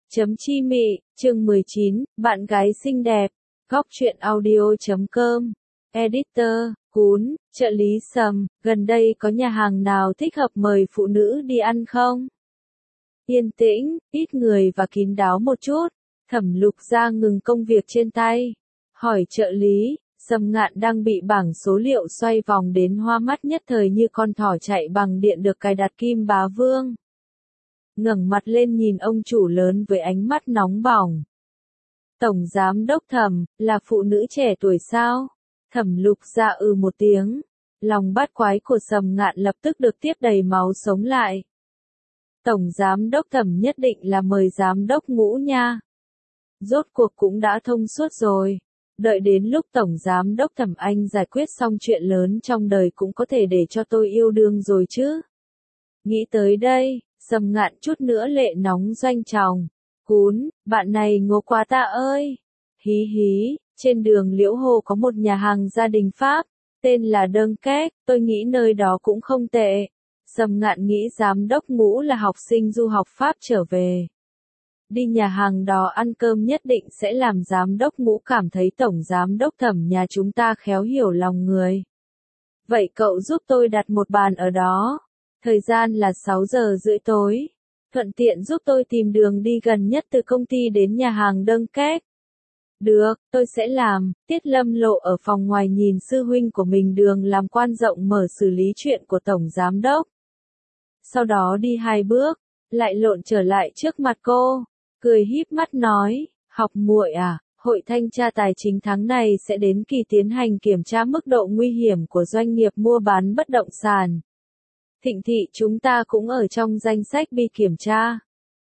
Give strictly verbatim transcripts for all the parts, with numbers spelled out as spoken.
Chấm chi mị, chương mười chín, bạn gái xinh đẹp, góc truyện audio chấm com, editor, Cún, trợ lý Sầm, gần đây có nhà hàng nào thích hợp mời phụ nữ đi ăn không? Yên tĩnh, ít người và kín đáo một chút, Thẩm Lục Gia ngừng công việc trên tay, hỏi trợ lý, Sầm Ngạn đang bị bảng số liệu xoay vòng đến hoa mắt nhất thời như con thỏ chạy bằng điện được cài đặt kim bá vương. Ngẩng mặt lên nhìn ông chủ lớn với ánh mắt nóng bỏng. Tổng giám đốc Thẩm, là phụ nữ trẻ tuổi sao? Thẩm Lục Gia ừ một tiếng. Lòng bát quái của Sầm Ngạn lập tức được tiếp đầy máu sống lại. Tổng giám đốc Thẩm nhất định là mời giám đốc Ngũ nha. Rốt cuộc cũng đã thông suốt rồi. Đợi đến lúc Tổng giám đốc Thẩm anh giải quyết xong chuyện lớn trong đời cũng có thể để cho tôi yêu đương rồi chứ. Nghĩ tới đây, Sầm Ngạn chút nữa lệ nóng doanh tròng. Cún, bạn này ngố quá ta ơi. Hí hí, trên đường Liễu Hồ có một nhà hàng gia đình Pháp, tên là Dunkirk, tôi nghĩ nơi đó cũng không tệ. Sầm Ngạn nghĩ giám đốc Ngũ là học sinh du học Pháp trở về. Đi nhà hàng đó ăn cơm nhất định sẽ làm giám đốc Ngũ cảm thấy tổng giám đốc Thẩm nhà chúng ta khéo hiểu lòng người. Vậy cậu giúp tôi đặt một bàn ở đó. Thời gian là sáu giờ rưỡi tối. Thuận tiện giúp tôi tìm đường đi gần nhất từ công ty đến nhà hàng Dunkirk. Được, tôi sẽ làm. Tiết Lâm Lộ ở phòng ngoài nhìn sư huynh của mình đường làm quan rộng mở xử lý chuyện của tổng giám đốc. Sau đó đi hai bước, lại lộn trở lại trước mặt cô, cười híp mắt nói, học muội à, hội thanh tra tài chính tháng này sẽ đến kỳ tiến hành kiểm tra mức độ nguy hiểm của doanh nghiệp mua bán bất động sản. Thịnh thị chúng ta cũng ở trong danh sách bị kiểm tra.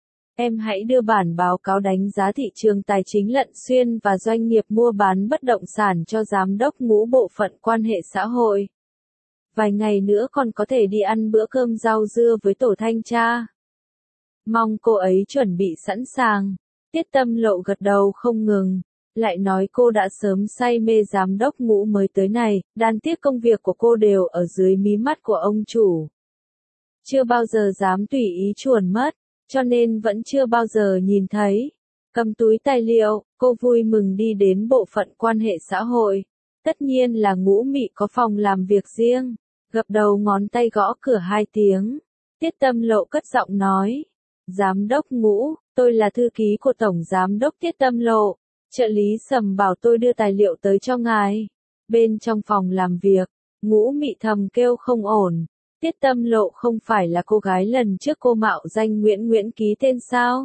Em hãy đưa bản báo cáo đánh giá thị trường tài chính Lận Xuyên và doanh nghiệp mua bán bất động sản cho giám đốc Ngũ bộ phận quan hệ xã hội. Vài ngày nữa còn có thể đi ăn bữa cơm rau dưa với tổ thanh tra. Mong cô ấy chuẩn bị sẵn sàng. Tiết Tâm Lộ gật đầu không ngừng, lại nói cô đã sớm say mê giám đốc Ngũ mới tới này, đáng tiếc công việc của cô đều ở dưới mí mắt của ông chủ. Chưa bao giờ dám tùy ý chuồn mất, cho nên vẫn chưa bao giờ nhìn thấy. Cầm túi tài liệu, cô vui mừng đi đến bộ phận quan hệ xã hội. Tất nhiên là Ngũ Mị có phòng làm việc riêng. Gập đầu ngón tay gõ cửa hai tiếng. Tiết Tâm Lộ cất giọng nói. Giám đốc Ngũ, tôi là thư ký của Tổng Giám đốc Tiết Tâm Lộ. Trợ lý Sầm bảo tôi đưa tài liệu tới cho ngài. Bên trong phòng làm việc, Ngũ Mị thầm kêu không ổn. Tiết Tâm Lộ không phải là cô gái lần trước cô mạo danh Nguyễn Nguyễn ký tên sao?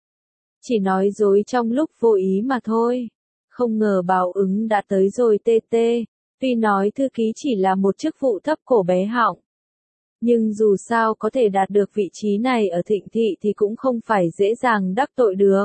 Chỉ nói dối trong lúc vô ý mà thôi. Không ngờ báo ứng đã tới rồi tê tê. Tuy nói thư ký chỉ là một chức vụ thấp cổ bé họng. Nhưng dù sao có thể đạt được vị trí này ở Thịnh thị thì cũng không phải dễ dàng đắc tội được.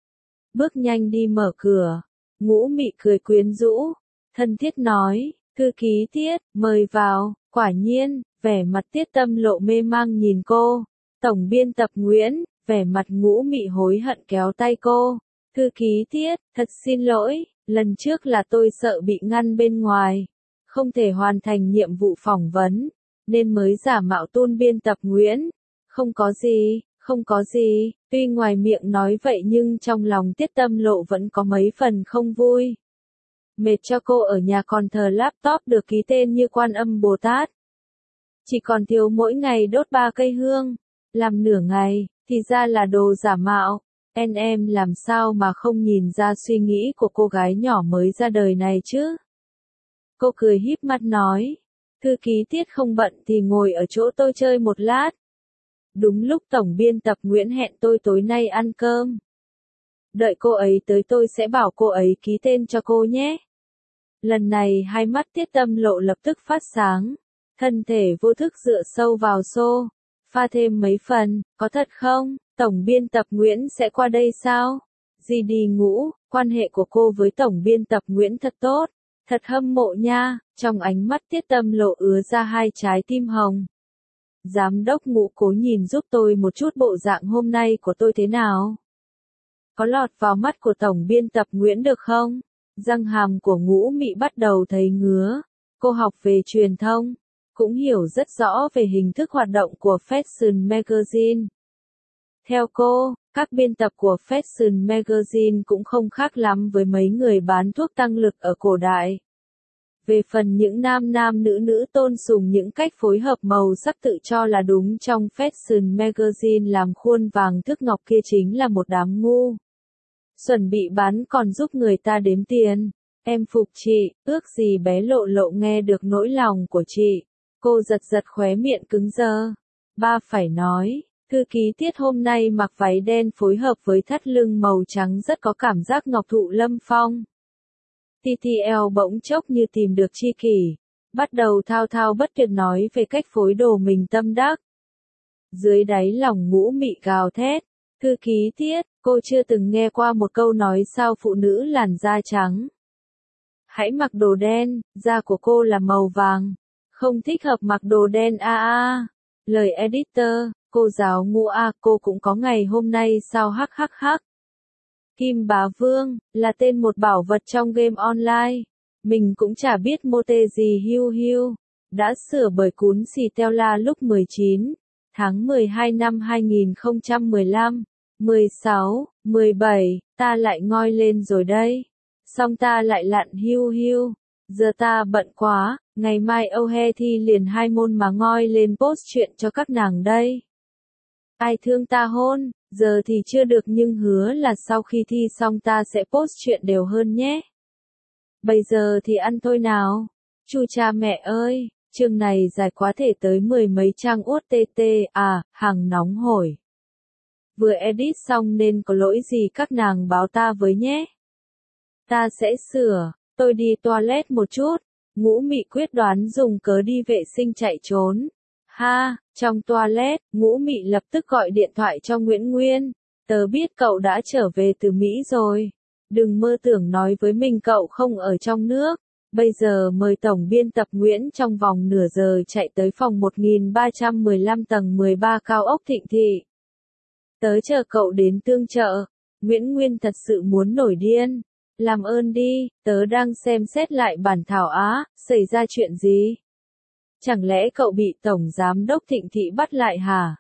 Bước nhanh đi mở cửa. Ngũ Mị cười quyến rũ. Thân thiết nói, thư ký Tiết, mời vào. Quả nhiên, vẻ mặt Tiết Tâm Lộ mê mang nhìn cô. Tổng biên tập Nguyễn, vẻ mặt Ngũ Mị hối hận kéo tay cô. Thư ký Tiết, thật xin lỗi, lần trước là tôi sợ bị ngăn bên ngoài. Không thể hoàn thành nhiệm vụ phỏng vấn, nên mới giả mạo tôn biên tập Nguyễn. Không có gì, không có gì, tuy ngoài miệng nói vậy nhưng trong lòng Tiết Tâm Lộ vẫn có mấy phần không vui. Mệt cho cô ở nhà còn thờ laptop được ký tên như Quan Âm Bồ Tát. Chỉ còn thiếu mỗi ngày đốt ba cây hương, làm nửa ngày, thì ra là đồ giả mạo. En em làm sao mà không nhìn ra suy nghĩ của cô gái nhỏ mới ra đời này chứ? Cô cười híp mắt nói, thư ký Tiết không bận thì ngồi ở chỗ tôi chơi một lát. Đúng lúc tổng biên tập Nguyễn hẹn tôi tối nay ăn cơm. Đợi cô ấy tới tôi sẽ bảo cô ấy ký tên cho cô nhé. Lần này hai mắt Tiết Tâm Lộ lập tức phát sáng. Thân thể vô thức dựa sâu vào xô. Pha thêm mấy phần, có thật không? Tổng biên tập Nguyễn sẽ qua đây sao? Gì đi Ngũ, quan hệ của cô với tổng biên tập Nguyễn thật tốt. Thật hâm mộ nha, trong ánh mắt Tiết Tâm Lộ ứa ra hai trái tim hồng. Giám đốc Ngũ cố nhìn giúp tôi một chút bộ dạng hôm nay của tôi thế nào? Có lọt vào mắt của tổng biên tập Nguyễn được không? Răng hàm của Ngũ Mị bắt đầu thấy ngứa. Cô học về truyền thông, cũng hiểu rất rõ về hình thức hoạt động của Fashion Magazine. Theo cô, các biên tập của Fashion Magazine cũng không khác lắm với mấy người bán thuốc tăng lực ở cổ đại. Về phần những nam nam nữ nữ tôn sùng những cách phối hợp màu sắc tự cho là đúng trong Fashion Magazine làm khuôn vàng thước ngọc kia chính là một đám ngu. Xuẩn bị bán còn giúp người ta đếm tiền. Em phục chị, ước gì bé Lộ Lộ nghe được nỗi lòng của chị. Cô giật giật khóe miệng cứng đơ. Ba phải nói, thư ký Tiết hôm nay mặc váy đen phối hợp với thắt lưng màu trắng rất có cảm giác ngọc thụ lâm phong. tê tê lờ bỗng chốc như tìm được tri kỷ, bắt đầu thao thao bất tuyệt nói về cách phối đồ mình tâm đắc. Dưới đáy lòng Ngũ Mị gào thét, thư ký Tiết, cô chưa từng nghe qua một câu nói sao phụ nữ làn da trắng. Hãy mặc đồ đen, da của cô là màu vàng, không thích hợp mặc đồ đen a a. Lời editor, cô giáo ngu a cô cũng có ngày hôm nay sao hắc hắc hắc. Kim Bá Vương, là tên một bảo vật trong game online. Mình cũng chả biết mô tê gì hiu hiu. Đã sửa bởi cún xì teo la lúc mười chín, tháng mười hai năm hai nghìn không trăm mười lăm, mười sáu, mười bảy, ta lại ngoi lên rồi đây. Xong ta lại lặn hiu hiu. Giờ ta bận quá, ngày mai Âu He thi liền hai môn mà ngoi lên post chuyện cho các nàng đây. Ai thương ta hôn, giờ thì chưa được nhưng hứa là sau khi thi xong ta sẽ post chuyện đều hơn nhé. Bây giờ thì ăn thôi nào. Chu cha mẹ ơi, chương này dài quá thể tới mười mấy trang uất tt à, hàng nóng hổi. Vừa edit xong nên có lỗi gì các nàng báo ta với nhé. Ta sẽ sửa, tôi đi toilet một chút. Ngũ Mị quyết đoán dùng cớ đi vệ sinh chạy trốn. Ha, trong toilet, Ngũ Mị lập tức gọi điện thoại cho Nguyễn Nguyên. Tớ biết cậu đã trở về từ Mỹ rồi. Đừng mơ tưởng nói với mình cậu không ở trong nước. Bây giờ mời tổng biên tập Nguyễn trong vòng nửa giờ chạy tới phòng một nghìn ba trăm mười lăm tầng mười ba cao ốc Thịnh Thị. Tớ chờ cậu đến tương trợ. Nguyễn Nguyên thật sự muốn nổi điên. Làm ơn đi, tớ đang xem xét lại bản thảo á, xảy ra chuyện gì? Chẳng lẽ cậu bị Tổng Giám đốc Thịnh Thị bắt lại hả?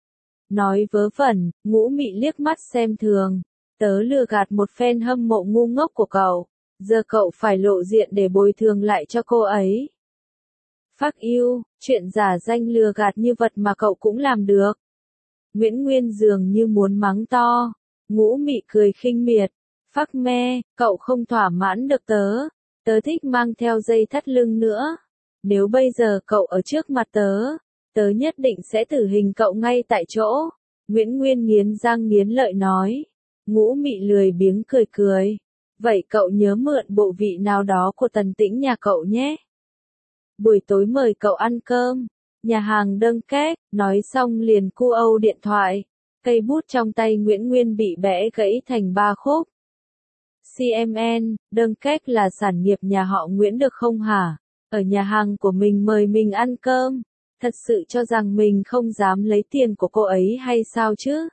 Nói vớ vẩn, Ngũ Mị liếc mắt xem thường. Tớ lừa gạt một fan hâm mộ ngu ngốc của cậu. Giờ cậu phải lộ diện để bồi thường lại cho cô ấy. Fuck you, chuyện giả danh lừa gạt như vật mà cậu cũng làm được. Nguyễn Nguyên dường như muốn mắng to. Ngũ Mị cười khinh miệt. Phắc me, cậu không thỏa mãn được tớ. Tớ thích mang theo dây thắt lưng nữa. Nếu bây giờ cậu ở trước mặt tớ, tớ nhất định sẽ tử hình cậu ngay tại chỗ. Nguyễn Nguyên nghiến răng nghiến lợi nói. Ngũ Mị lười biếng cười cười. Vậy cậu nhớ mượn bộ vị nào đó của Tần Tĩnh nhà cậu nhé. Buổi tối mời cậu ăn cơm. Nhà hàng Dunkirk, nói xong liền cu âu điện thoại. Cây bút trong tay Nguyễn Nguyên bị bẽ gãy thành ba khúc. xê em en, Dunkirk là sản nghiệp nhà họ Nguyễn được không hả? Ở nhà hàng của mình mời mình ăn cơm. Thật sự cho rằng mình không dám lấy tiền của cô ấy hay sao chứ?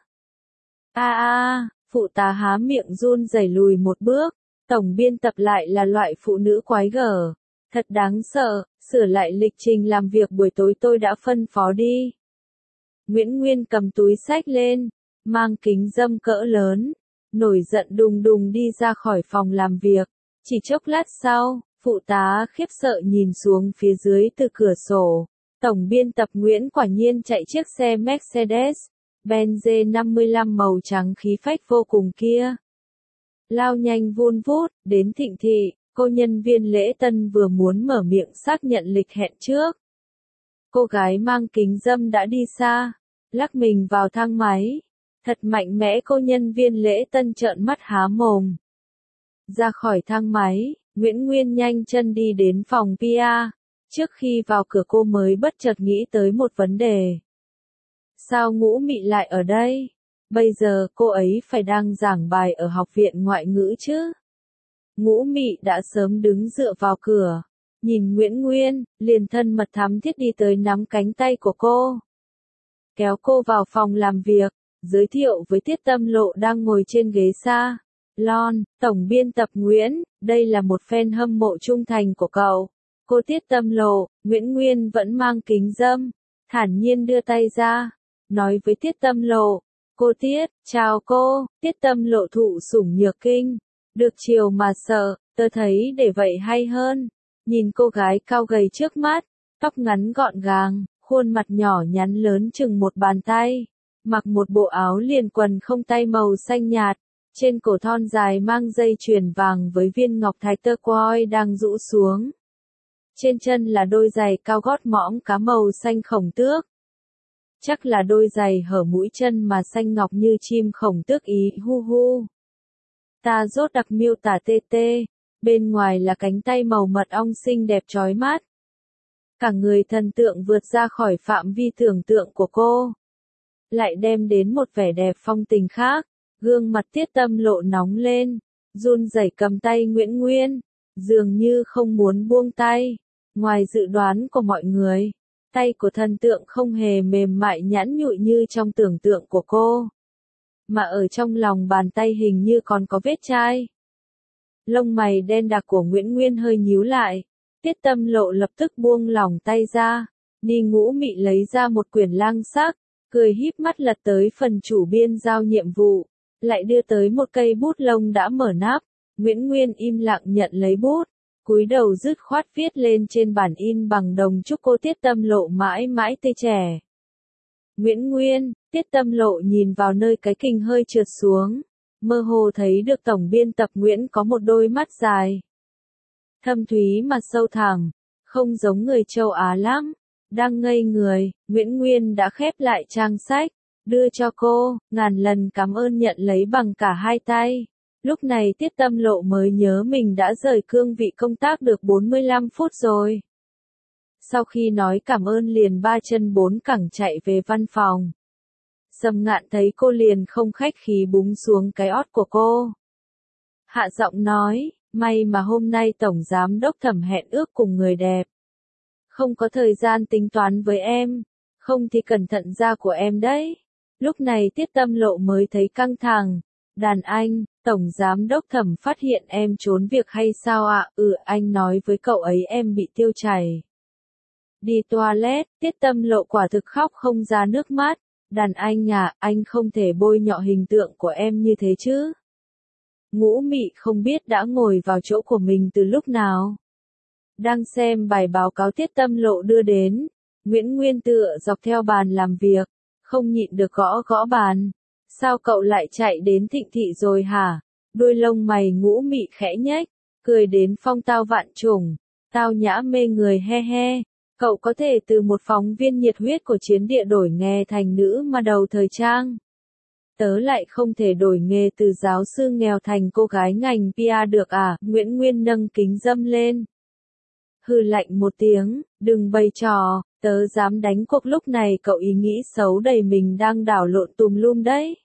A a, phụ tá há miệng run rẩy lùi một bước. Tổng biên tập lại là loại phụ nữ quái gở. Thật đáng sợ, sửa lại lịch trình làm việc buổi tối tôi đã phân phó đi. Nguyễn Nguyên cầm túi xách lên, mang kính râm cỡ lớn. Nổi giận đùng đùng đi ra khỏi phòng làm việc. Chỉ chốc lát sau, phụ tá khiếp sợ nhìn xuống phía dưới từ cửa sổ. Tổng biên tập Nguyễn quả nhiên chạy chiếc xe Mercedes-Benz G năm mươi lăm màu trắng khí phách vô cùng kia. Lao nhanh vun vút, đến Thịnh Thị, cô nhân viên lễ tân vừa muốn mở miệng xác nhận lịch hẹn trước. Cô gái mang kính râm đã đi xa, lắc mình vào thang máy. Thật mạnh mẽ cô nhân viên lễ tân trợn mắt há mồm. Ra khỏi thang máy, Nguyễn Nguyên nhanh chân đi đến phòng pê e. Trước khi vào cửa cô mới bất chợt nghĩ tới một vấn đề. Sao Ngũ Mị lại ở đây? Bây giờ cô ấy phải đang giảng bài ở học viện ngoại ngữ chứ? Ngũ Mị đã sớm đứng dựa vào cửa. Nhìn Nguyễn Nguyên, liền thân mật thắm thiết đi tới nắm cánh tay của cô. Kéo cô vào phòng làm việc. Giới thiệu với Tiết Tâm Lộ đang ngồi trên ghế xa. Lon, tổng biên tập Nguyễn, đây là một fan hâm mộ trung thành của cậu. Cô Tiết Tâm Lộ, Nguyễn Nguyên vẫn mang kính râm, thản nhiên đưa tay ra, nói với Tiết Tâm Lộ, Cô Tiết, chào cô, Tiết Tâm Lộ thụ sủng nhược kinh. Được chiều mà sợ, tớ thấy để vậy hay hơn. Nhìn cô gái cao gầy trước mắt, tóc ngắn gọn gàng, khuôn mặt nhỏ nhắn lớn chừng một bàn tay. Mặc một bộ áo liền quần không tay màu xanh nhạt. Trên cổ thon dài mang dây chuyền vàng với viên ngọc thạch turquoise đang rũ xuống. Trên chân là đôi giày cao gót mõm cá màu xanh khổng tước. Chắc là đôi giày hở mũi chân mà xanh ngọc như chim khổng tước ý hu hu. Ta rốt đặc miêu tả tê tê, bên ngoài là cánh tay màu mật ong xinh đẹp chói mắt. Cả người thần tượng vượt ra khỏi phạm vi tưởng tượng của cô. Lại đem đến một vẻ đẹp phong tình khác, gương mặt Tiết Tâm Lộ nóng lên, run rẩy cầm tay Nguyễn Nguyên, dường như không muốn buông tay. Ngoài dự đoán của mọi người, tay của thần tượng không hề mềm mại nhẵn nhụi như trong tưởng tượng của cô. Mà ở trong lòng bàn tay hình như còn có vết chai. Lông mày đen đặc của Nguyễn Nguyên hơi nhíu lại. Tiết Tâm Lộ lập tức buông lỏng tay ra. Ni Ngũ Mị lấy ra một quyển lang sắc, cười híp mắt lật tới phần chủ biên giao nhiệm vụ. Lại đưa tới một cây bút lông đã mở nắp. Nguyễn Nguyên im lặng nhận lấy bút. Cúi đầu dứt khoát viết lên trên bản in bằng đồng chúc cô Tiết Tâm Lộ mãi mãi tươi trẻ. Nguyễn Nguyên, Tiết Tâm Lộ nhìn vào nơi cái kình hơi trượt xuống. Mơ hồ thấy được tổng biên tập Nguyễn có một đôi mắt dài. Thâm thúy mà sâu thẳm, không giống người châu Á lắm. Đang ngây người, Nguyễn Nguyên đã khép lại trang sách, đưa cho cô, ngàn lần cảm ơn nhận lấy bằng cả hai tay. Lúc này Tiết Tâm Lộ mới nhớ mình đã rời cương vị công tác được bốn mươi lăm phút rồi. Sau khi nói cảm ơn liền ba chân bốn cẳng chạy về văn phòng. Sầm Ngạn thấy cô liền không khách khí búng xuống cái ót của cô. Hạ giọng nói, may mà hôm nay Tổng Giám Đốc Thẩm hẹn ước cùng người đẹp. Không có thời gian tính toán với em, không thì cẩn thận da của em đấy. Lúc này Tiết Tâm Lộ mới thấy căng thẳng. Đàn anh, Tổng Giám Đốc Thẩm phát hiện em trốn việc hay sao ạ? À? Ừ, anh nói với cậu ấy em bị tiêu chảy. Đi toilet, Tiết Tâm Lộ quả thực khóc không ra nước mắt. Đàn anh à, anh không thể bôi nhọ hình tượng của em như thế chứ. Ngũ Mị không biết đã ngồi vào chỗ của mình từ lúc nào. Đang xem bài báo cáo Tiết Tâm Lộ đưa đến, Nguyễn Nguyên tựa dọc theo bàn làm việc, không nhịn được gõ gõ bàn. Sao cậu lại chạy đến Thịnh Thị rồi hả? Đôi lông mày Ngũ Mị khẽ nhếch, cười đến phong tao vạn trùng, tao nhã mê người he he. Cậu có thể từ một phóng viên nhiệt huyết của Chiến Địa đổi nghề thành nữ mà đầu thời trang. Tớ lại không thể đổi nghề từ giáo sư nghèo thành cô gái ngành pê e được à? Nguyễn Nguyên nâng kính dâm lên. Hừ lạnh một tiếng, đừng bày trò, tớ dám đánh cuộc lúc này cậu ý nghĩ xấu đầy mình đang đảo lộn tùm lum đấy.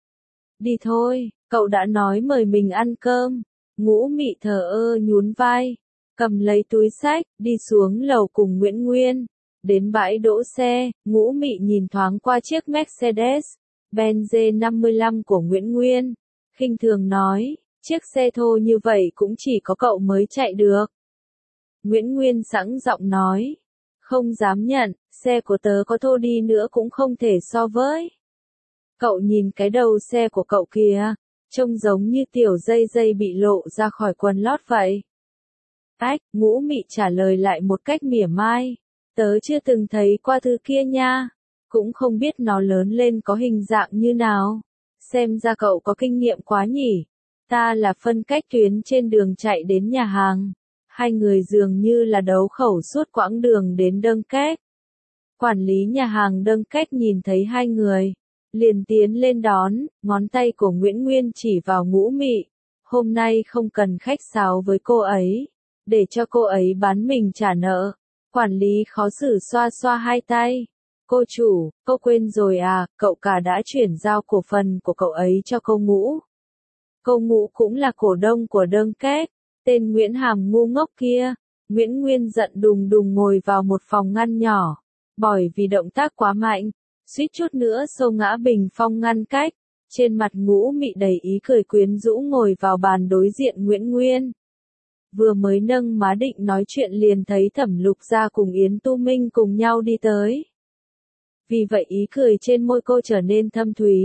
Đi thôi, cậu đã nói mời mình ăn cơm. Ngũ Mị thờ ơ nhún vai, cầm lấy túi xách, đi xuống lầu cùng Nguyễn Nguyên. Đến bãi đỗ xe, Ngũ Mị nhìn thoáng qua chiếc Mercedes-Benz năm mươi lăm của Nguyễn Nguyên. Khinh thường nói, chiếc xe thô như vậy cũng chỉ có cậu mới chạy được. Nguyễn Nguyên sẵn giọng nói, không dám nhận, xe của tớ có thô đi nữa cũng không thể so với. Cậu nhìn cái đầu xe của cậu kìa, trông giống như tiểu dây dây bị lộ ra khỏi quần lót vậy. Ách, Ngũ Mị trả lời lại một cách mỉa mai, tớ chưa từng thấy qua thứ kia nha, cũng không biết nó lớn lên có hình dạng như nào. Xem ra cậu có kinh nghiệm quá nhỉ. Ta là phân cách tuyến trên đường chạy đến nhà hàng. Hai người dường như là đấu khẩu suốt quãng đường đến Dunkirk. Quản lý nhà hàng Dunkirk nhìn thấy hai người, liền tiến lên đón, ngón tay của Nguyễn Nguyên chỉ vào Ngũ Mị. Hôm nay không cần khách sáo với cô ấy, để cho cô ấy bán mình trả nợ. Quản lý khó xử xoa xoa hai tay. Cô chủ, cô quên rồi à, cậu cả đã chuyển giao cổ phần của cậu ấy cho cô Ngũ. Cô Ngũ cũng là cổ đông của Dunkirk. Tên Nguyễn Hàm ngu ngốc kia. Nguyễn Nguyên giận đùng đùng ngồi vào một phòng ngăn nhỏ. Bởi vì động tác quá mạnh, suýt chút nữa xô ngã bình phong ngăn cách. Trên mặt Ngũ Mị đầy ý cười quyến rũ ngồi vào bàn đối diện Nguyễn Nguyên. Vừa mới nâng má định nói chuyện liền thấy Thẩm Lục Gia cùng Yến Tu Minh cùng nhau đi tới. Vì vậy ý cười trên môi cô trở nên thâm thúy.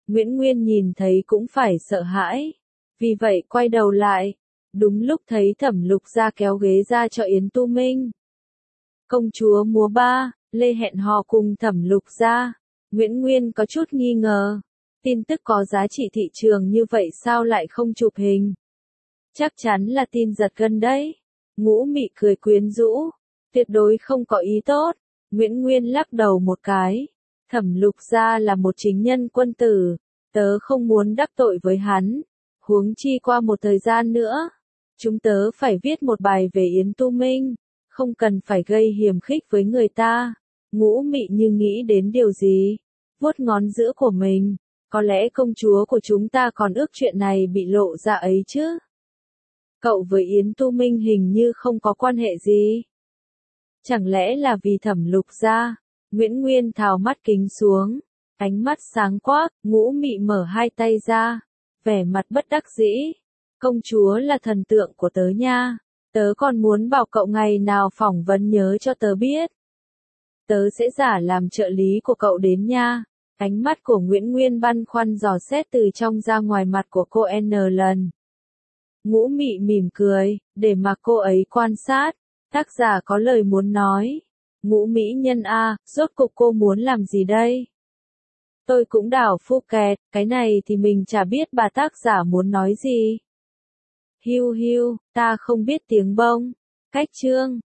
Nguyễn Nguyên nhìn thấy cũng phải sợ hãi. Vì vậy quay đầu lại. Đúng lúc thấy Thẩm Lục Gia kéo ghế ra cho Yến Tu Minh. Công chúa múa ba, Lê hẹn hò cùng Thẩm Lục Gia. Nguyễn Nguyên có chút nghi ngờ. Tin tức có giá trị thị trường như vậy sao lại không chụp hình? Chắc chắn là tin giật gân đấy. Ngũ Mị cười quyến rũ. Tuyệt đối không có ý tốt. Nguyễn Nguyên lắc đầu một cái. Thẩm Lục Gia là một chính nhân quân tử. Tớ không muốn đắc tội với hắn. Huống chi qua một thời gian nữa. Chúng tớ phải viết một bài về Yến Tu Minh. Không cần phải gây hiềm khích với người ta. Ngũ Mị như nghĩ đến điều gì. Vuốt ngón giữa của mình. Có lẽ công chúa của chúng ta còn ước chuyện này bị lộ ra ấy chứ. Cậu với Yến Tu Minh hình như không có quan hệ gì. Chẳng lẽ là vì Thẩm Lục Gia? Nguyễn Nguyên tháo mắt kính xuống. Ánh mắt sáng quắc, Ngũ Mị mở hai tay ra. Vẻ mặt bất đắc dĩ. Công chúa là thần tượng của tớ nha. Tớ còn muốn bảo cậu ngày nào phỏng vấn nhớ cho tớ biết. Tớ sẽ giả làm trợ lý của cậu đến nha. Ánh mắt của Nguyễn Nguyên băn khoăn dò xét từ trong ra ngoài mặt của cô N lần. Ngũ Mị mỉm cười, để mà cô ấy quan sát. Tác giả có lời muốn nói. Ngũ Mỹ nhân A, rốt cục cô muốn làm gì đây? Tôi cũng đảo phu kẹt, cái này thì mình chả biết bà tác giả muốn nói gì. Hiu hiu, ta không biết tiếng bông. Cách chương.